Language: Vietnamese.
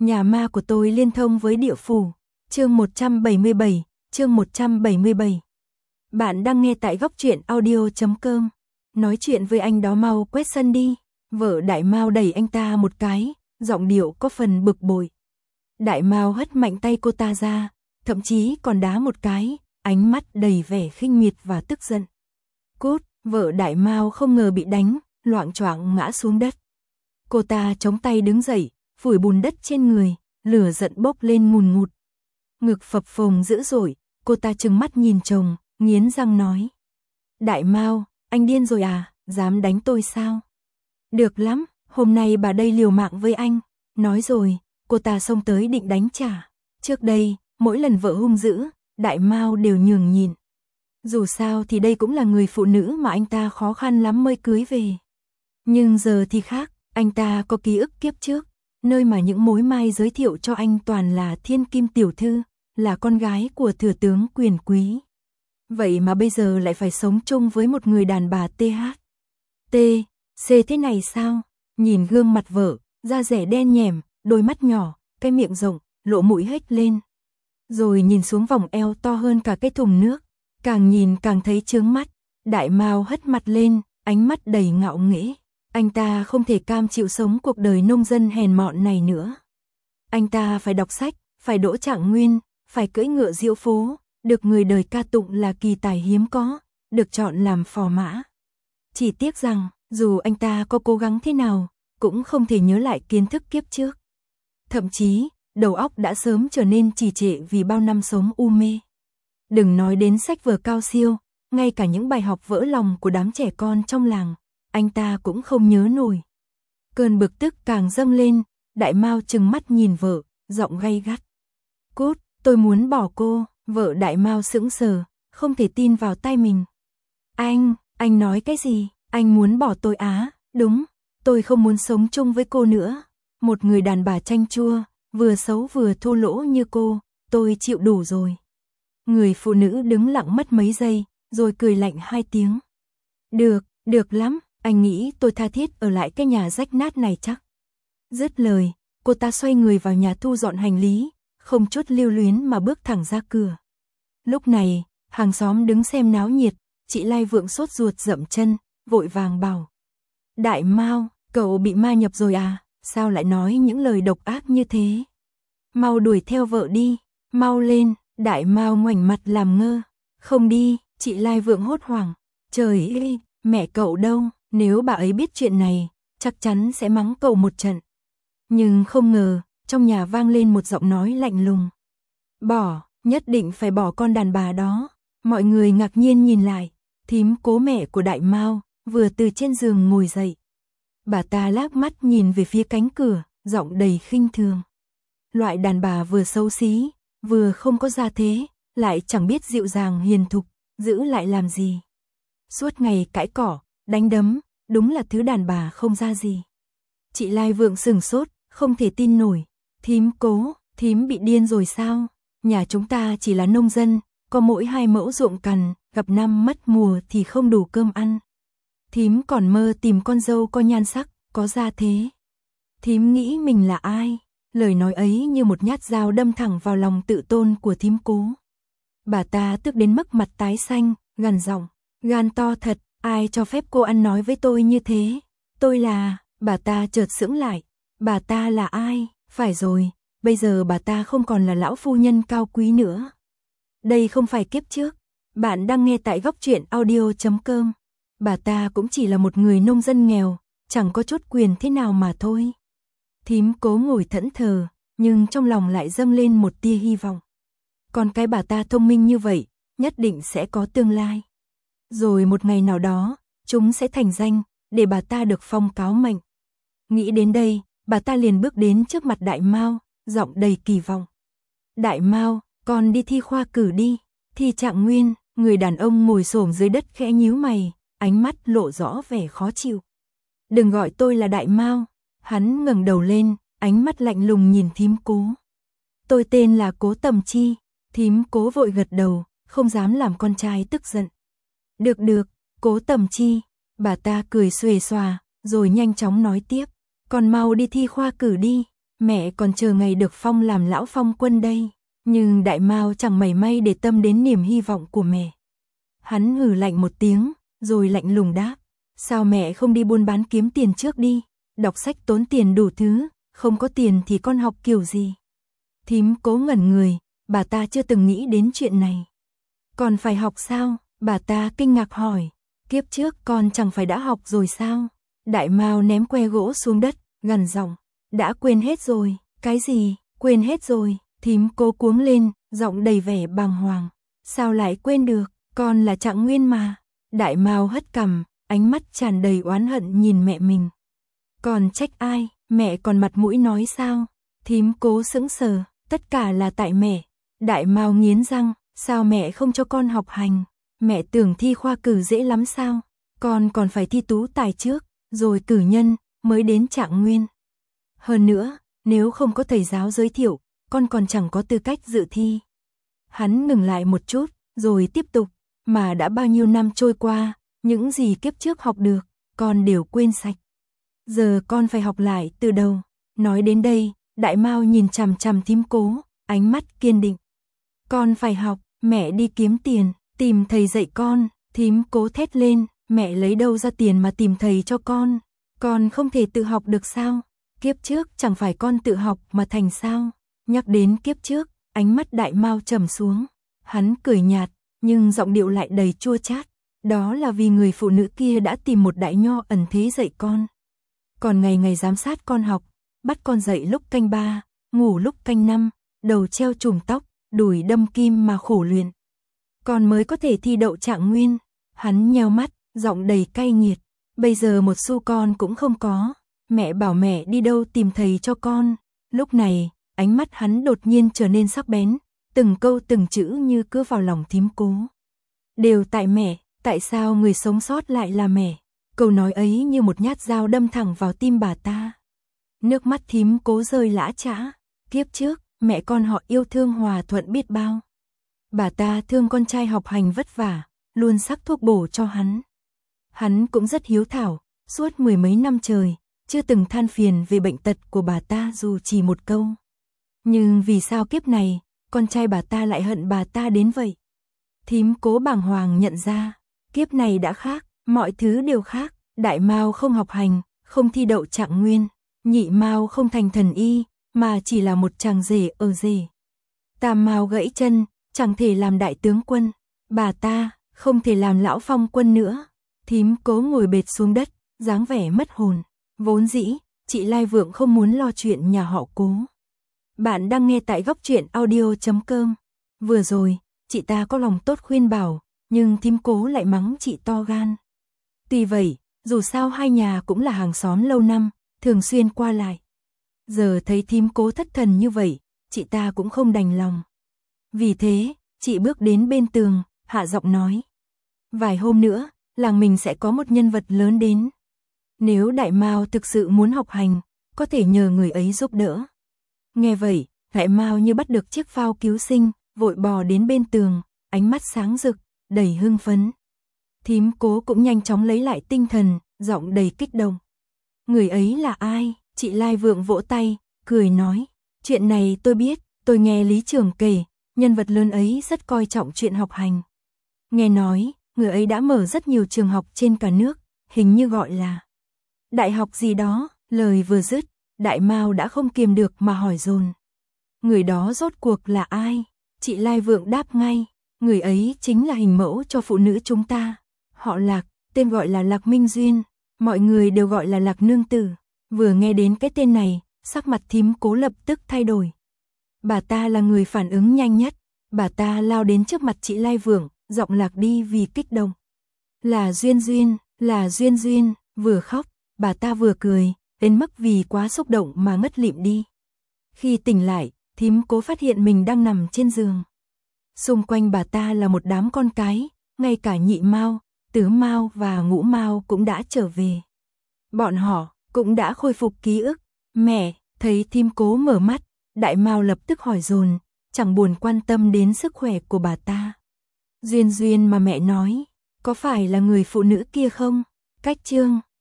Nhà ma của tôi liên thông với địa phủ. Chương 177, chương 177. Bạn đang nghe tại góc truyện audio.com. Nói chuyện với anh đó mau quét sân đi. Vợ Đại Mao đẩy anh ta một cái, giọng điệu có phần bực bội. Đại Mao hất mạnh tay cô ta ra, thậm chí còn đá một cái, ánh mắt đầy vẻ khinh miệt và tức giận. Cút, vợ Đại Mao không ngờ bị đánh, loạng choạng ngã xuống đất. Cô ta chống tay đứng dậy, phủi bùn đất trên người, lửa giận bốc lên ngùn ngụt. Ngực phập phồng dữ dội, cô ta trừng mắt nhìn chồng, nghiến răng nói. Đại Mao, anh điên rồi à, dám đánh tôi sao? Được lắm, hôm nay bà đây liều mạng với anh. Nói rồi, cô ta xông tới định đánh trả. Trước đây, mỗi lần vợ hung dữ, Đại Mao đều nhường nhịn. Dù sao thì đây cũng là người phụ nữ mà anh ta khó khăn lắm mới cưới về. Nhưng giờ thì khác, anh ta có ký ức kiếp trước, nơi mà những mối mai giới thiệu cho anh toàn là thiên kim tiểu thư, là con gái của thừa tướng quyền quý. Vậy mà bây giờ lại phải sống chung với một người đàn bà THC thế này sao? Nhìn gương mặt vợ, da dẻ đen nhẻm, đôi mắt nhỏ, cái miệng rộng, lỗ mũi hếch lên. Rồi nhìn xuống vòng eo to hơn cả cái thùng nước, càng nhìn càng thấy chướng mắt. Đại Mao hất mặt lên, ánh mắt đầy ngạo nghễ. Anh ta không thể cam chịu sống cuộc đời nông dân hèn mọn này nữa. Anh ta phải đọc sách, phải đỗ trạng nguyên, phải cưỡi ngựa diễu phố, được người đời ca tụng là kỳ tài hiếm có, được chọn làm phò mã. Chỉ tiếc rằng, dù anh ta có cố gắng thế nào, cũng không thể nhớ lại kiến thức kiếp trước. Thậm chí, đầu óc đã sớm trở nên trì trệ vì bao năm sống u mê. Đừng nói đến sách vở cao siêu, ngay cả những bài học vỡ lòng của đám trẻ con trong làng, anh ta cũng không nhớ nổi. Cơn bực tức càng dâng lên, Đại Mao trừng mắt nhìn vợ, giọng gay gắt. Cút, tôi muốn bỏ cô. Vợ Đại Mao sững sờ, không thể tin vào tai mình. Anh nói cái gì? Anh muốn bỏ tôi á? Đúng, tôi không muốn sống chung với cô nữa. Một người đàn bà chanh chua, vừa xấu vừa thô lỗ như cô, tôi chịu đủ rồi. Người phụ nữ đứng lặng mất mấy giây, rồi cười lạnh 2 tiếng. Được lắm, anh nghĩ tôi tha thiết ở lại cái nhà rách nát này chắc. Dứt lời, cô ta xoay người vào nhà thu dọn hành lý, không chút lưu luyến mà bước thẳng ra cửa. Lúc này, hàng xóm đứng xem náo nhiệt, chị Lai Vượng sốt ruột dậm chân, vội vàng bảo. Đại Mao, cậu bị ma nhập rồi à, sao lại nói những lời độc ác như thế? Mau đuổi theo vợ đi, mau lên. Đại Mao ngoảnh mặt làm ngơ. Không đi, chị Lai Vượng hốt hoảng. Trời ơi, mẹ cậu đâu, nếu bà ấy biết chuyện này, chắc chắn sẽ mắng cậu một trận. Nhưng không ngờ, trong nhà vang lên một giọng nói lạnh lùng. Bỏ, nhất định phải bỏ con đàn bà đó. Mọi người ngạc nhiên nhìn lại, thím Cố mẹ của Đại Mao, vừa từ trên giường ngồi dậy. Bà ta lác mắt nhìn về phía cánh cửa, giọng đầy khinh thường. Loại đàn bà vừa xấu xí, vừa không có gia thế, lại chẳng biết dịu dàng hiền thục, giữ lại làm gì. Suốt ngày cãi cỏ, đánh đấm, đúng là thứ đàn bà không ra gì. Chị Lai Vượng sửng sốt, không thể tin nổi. Thím Cố, thím bị điên rồi sao? Nhà chúng ta chỉ là nông dân, có mỗi 2 mẫu ruộng cằn, gặp năm mất mùa thì không đủ cơm ăn. Thím còn mơ tìm con dâu có nhan sắc, có gia thế. Thím nghĩ mình là ai? Lời nói ấy như một nhát dao đâm thẳng vào lòng tự tôn của thím Cố. Bà ta tức đến mức mặt tái xanh, gằn giọng, gan to thật, ai cho phép cô ăn nói với tôi như thế? Tôi là, bà ta chợt sững lại, bà ta là ai? Phải rồi, bây giờ bà ta không còn là lão phu nhân cao quý nữa. Đây không phải kiếp trước, bạn đang nghe tại góc truyện audio.com. Bà ta cũng chỉ là một người nông dân nghèo, chẳng có chút quyền thế nào mà thôi. Thím Cố ngồi thẫn thờ, nhưng trong lòng lại dâng lên một tia hy vọng. Còn cái bà ta thông minh như vậy, nhất định sẽ có tương lai. Rồi một ngày nào đó, chúng sẽ thành danh, để bà ta được phong cáo mệnh. Nghĩ đến đây, bà ta liền bước đến trước mặt Đại Mao, giọng đầy kỳ vọng. Đại Mao, con đi thi khoa cử đi. Thi trạng nguyên, người đàn ông ngồi xổm dưới đất khẽ nhíu mày, ánh mắt lộ rõ vẻ khó chịu. Đừng gọi tôi là Đại Mao. Hắn ngẩng đầu lên, ánh mắt lạnh lùng nhìn thím Cố. Tôi tên là Cố Tầm Chi. Thím Cố vội gật đầu, không dám làm con trai tức giận. Được, Cố Tầm Chi. Bà ta cười xuề xòa, rồi nhanh chóng nói tiếp. Con mau đi thi khoa cử đi. mẹ còn chờ ngày được phong làm lão phong quân đây. Nhưng Đại Mao chẳng mảy may để tâm đến niềm hy vọng của mẹ. Hắn hừ lạnh một tiếng, rồi lạnh lùng đáp, sao mẹ không đi buôn bán kiếm tiền trước đi, đọc sách tốn tiền đủ thứ, không có tiền thì con học kiểu gì. Thím Cố ngẩn người, bà ta chưa từng nghĩ đến chuyện này. Còn phải học sao? Bà ta kinh ngạc hỏi, kiếp trước con chẳng phải đã học rồi sao? Đại Mao ném que gỗ xuống đất, gằn giọng, đã quên hết rồi. Cái gì? Quên hết rồi? Thím Cố cuống lên, giọng đầy vẻ bàng hoàng. Sao lại quên được? Con là Trạng Nguyên mà. Đại Mao hất cằm, ánh mắt tràn đầy oán hận nhìn mẹ mình. Còn trách ai? Mẹ còn mặt mũi nói sao? Thím Cố sững sờ, tất cả là tại mẹ. Đại Mao nghiến răng, sao mẹ không cho con học hành? Mẹ tưởng thi khoa cử dễ lắm sao? Con còn phải thi tú tài trước, rồi cử nhân, mới đến Trạng Nguyên. Hơn nữa, nếu không có thầy giáo giới thiệu, con còn chẳng có tư cách dự thi. Hắn ngừng lại một chút, rồi tiếp tục, mà đã bao nhiêu năm trôi qua, những gì kiếp trước học được, con đều quên sạch. Giờ con phải học lại từ đầu. Nói đến đây, Đại Mao nhìn chằm chằm thím Cố, ánh mắt kiên định. Con phải học, mẹ đi kiếm tiền, tìm thầy dạy con. Thím Cố thét lên, mẹ lấy đâu ra tiền mà tìm thầy cho con không thể tự học được sao? Kiếp trước chẳng phải con tự học mà thành sao? Nhắc đến kiếp trước, ánh mắt Đại Mao trầm xuống. Hắn cười nhạt, nhưng giọng điệu lại đầy chua chát. Đó là vì người phụ nữ kia đã tìm một đại nho ẩn thế dạy con. Còn ngày ngày giám sát con học, bắt con dậy lúc canh 3, ngủ lúc canh 5, đầu treo chùm tóc, đùi đâm kim mà khổ luyện. Con mới có thể thi đậu Trạng Nguyên. Hắn nheo mắt, giọng đầy cay nghiệt. Bây giờ một xu con cũng không có. Mẹ bảo mẹ đi đâu tìm thầy cho con. Lúc này, ánh mắt hắn đột nhiên trở nên sắc bén, từng câu từng chữ như cứa vào lòng thím Cố. Đều tại mẹ, tại sao người sống sót lại là mẹ? Câu nói ấy như một nhát dao đâm thẳng vào tim bà ta. Nước mắt thím Cố rơi lã chã. Kiếp trước, mẹ con họ yêu thương hòa thuận biết bao. Bà ta thương con trai học hành vất vả, luôn sắc thuốc bổ cho hắn. Hắn cũng rất hiếu thảo, suốt 10 mấy năm trời, chưa từng than phiền về bệnh tật của bà ta dù chỉ một câu. Nhưng vì sao kiếp này, con trai bà ta lại hận bà ta đến vậy? Thím Cố bàng hoàng nhận ra, kiếp này đã khác, mọi thứ đều khác. Đại Mao không học hành, không thi đậu Trạng Nguyên. Nhị Mao không thành thần y, mà chỉ là một chàng rể ở rể. Tam Mao gãy chân, chẳng thể làm đại tướng quân. Bà ta không thể làm lão phong quân nữa. Thím Cố ngồi bệt xuống đất, dáng vẻ mất hồn. Vốn dĩ, chị Lai Vượng không muốn lo chuyện nhà họ Cố. Bạn đang nghe tại Góc Truyện Audio.com. Vừa rồi, chị ta có lòng tốt khuyên bảo, nhưng thím Cố lại mắng chị to gan. Tuy vậy, dù sao hai nhà cũng là hàng xóm lâu năm, thường xuyên qua lại. Giờ thấy thím Cố thất thần như vậy, chị ta cũng không đành lòng. Vì thế, chị bước đến bên tường, hạ giọng nói. Vài hôm nữa, làng mình sẽ có một nhân vật lớn đến. Nếu Đại Mao thực sự muốn học hành, có thể nhờ người ấy giúp đỡ. Nghe vậy, Đại Mao như bắt được chiếc phao cứu sinh, vội bò đến bên tường, ánh mắt sáng rực, đầy hưng phấn. Thím Cố cũng nhanh chóng lấy lại tinh thần, giọng đầy kích động. Người ấy là ai? Chị Lai Vượng vỗ tay, cười nói. Chuyện này tôi biết, tôi nghe lý trưởng kể, nhân vật lớn ấy rất coi trọng chuyện học hành. Nghe nói, người ấy đã mở rất nhiều trường học trên cả nước, hình như gọi là đại học gì đó. Lời vừa dứt, Đại Mao đã không kiềm được mà hỏi dồn. Người đó rốt cuộc là ai? Chị Lai Vượng đáp ngay. Người ấy chính là hình mẫu cho phụ nữ chúng ta. Họ Lạc, tên gọi là Lạc Minh Duyên. Mọi người đều gọi là Lạc Nương Tử. Vừa nghe đến cái tên này, sắc mặt thím Cố lập tức thay đổi. Bà ta là người phản ứng nhanh nhất. Bà ta lao đến trước mặt chị Lai Vượng, giọng lạc đi vì kích động. Là Duyên Duyên, là Duyên Duyên. Vừa khóc, bà ta vừa cười, đến mức vì quá xúc động mà ngất lịm đi. Khi tỉnh lại, thím Cố phát hiện mình đang nằm trên giường. Xung quanh bà ta là một đám con cái, ngay cả Nhị Mao, Tứ Mao và Ngũ Mao cũng đã trở về. Bọn họ cũng đã khôi phục ký ức. Mẹ, thấy thím Cố mở mắt, Đại Mao lập tức hỏi dồn, chẳng buồn quan tâm đến sức khỏe của bà ta. Duyên Duyên mà mẹ nói, có phải là người phụ nữ kia không? Cách chương